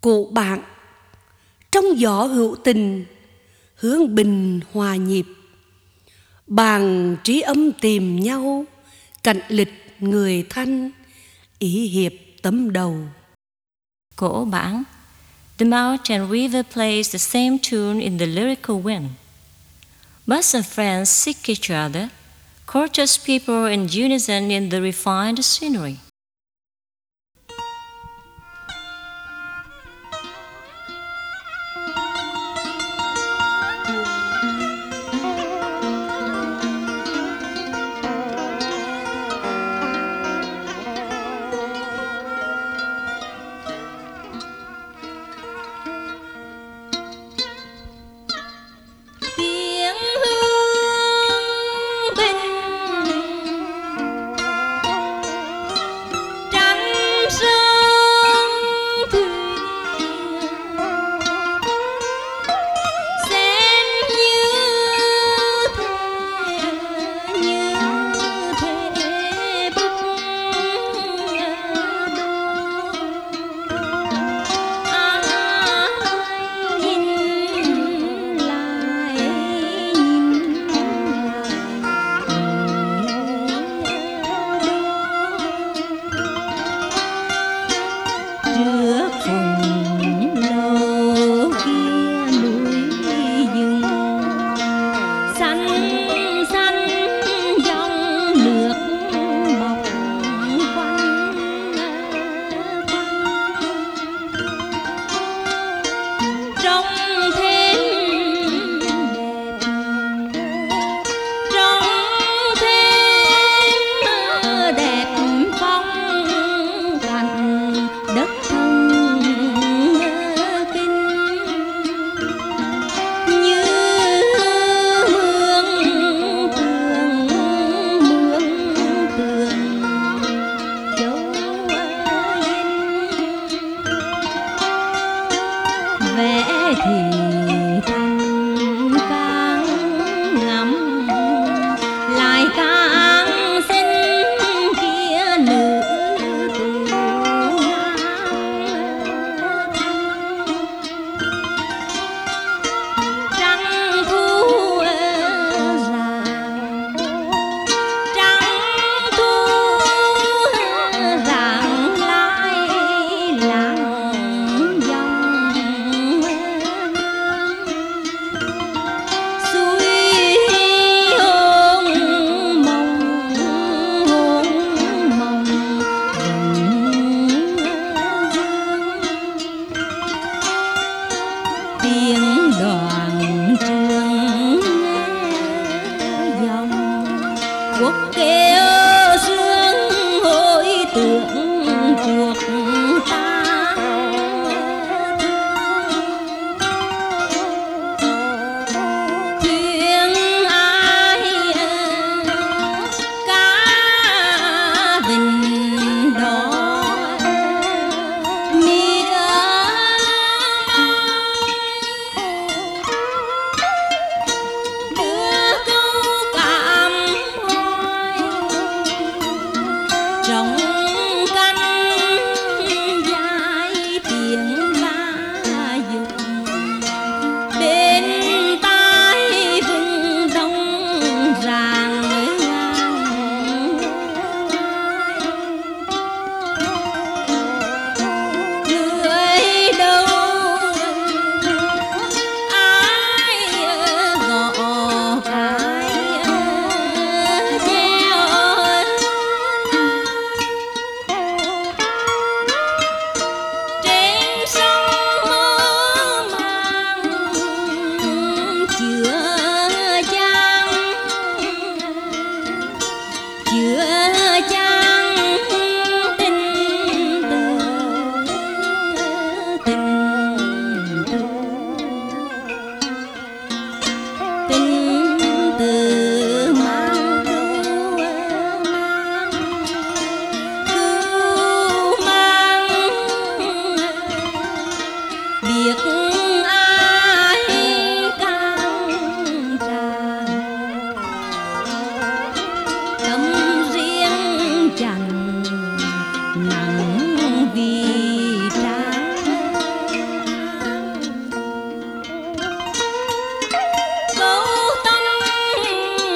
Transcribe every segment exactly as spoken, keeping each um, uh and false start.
Cụ bạn trong gió hữu tình, hướng bình hòa nhịp, bàn trí âm tìm nhau, cạnh lịch người thân, ý hiệp tấm đầu. Cổ bản. The mount and river plays the same tune in the lyrical wind. Buds and friends seek each other, courteous people in unison in the refined scenery.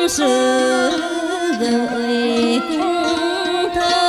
sự gợi cung thơ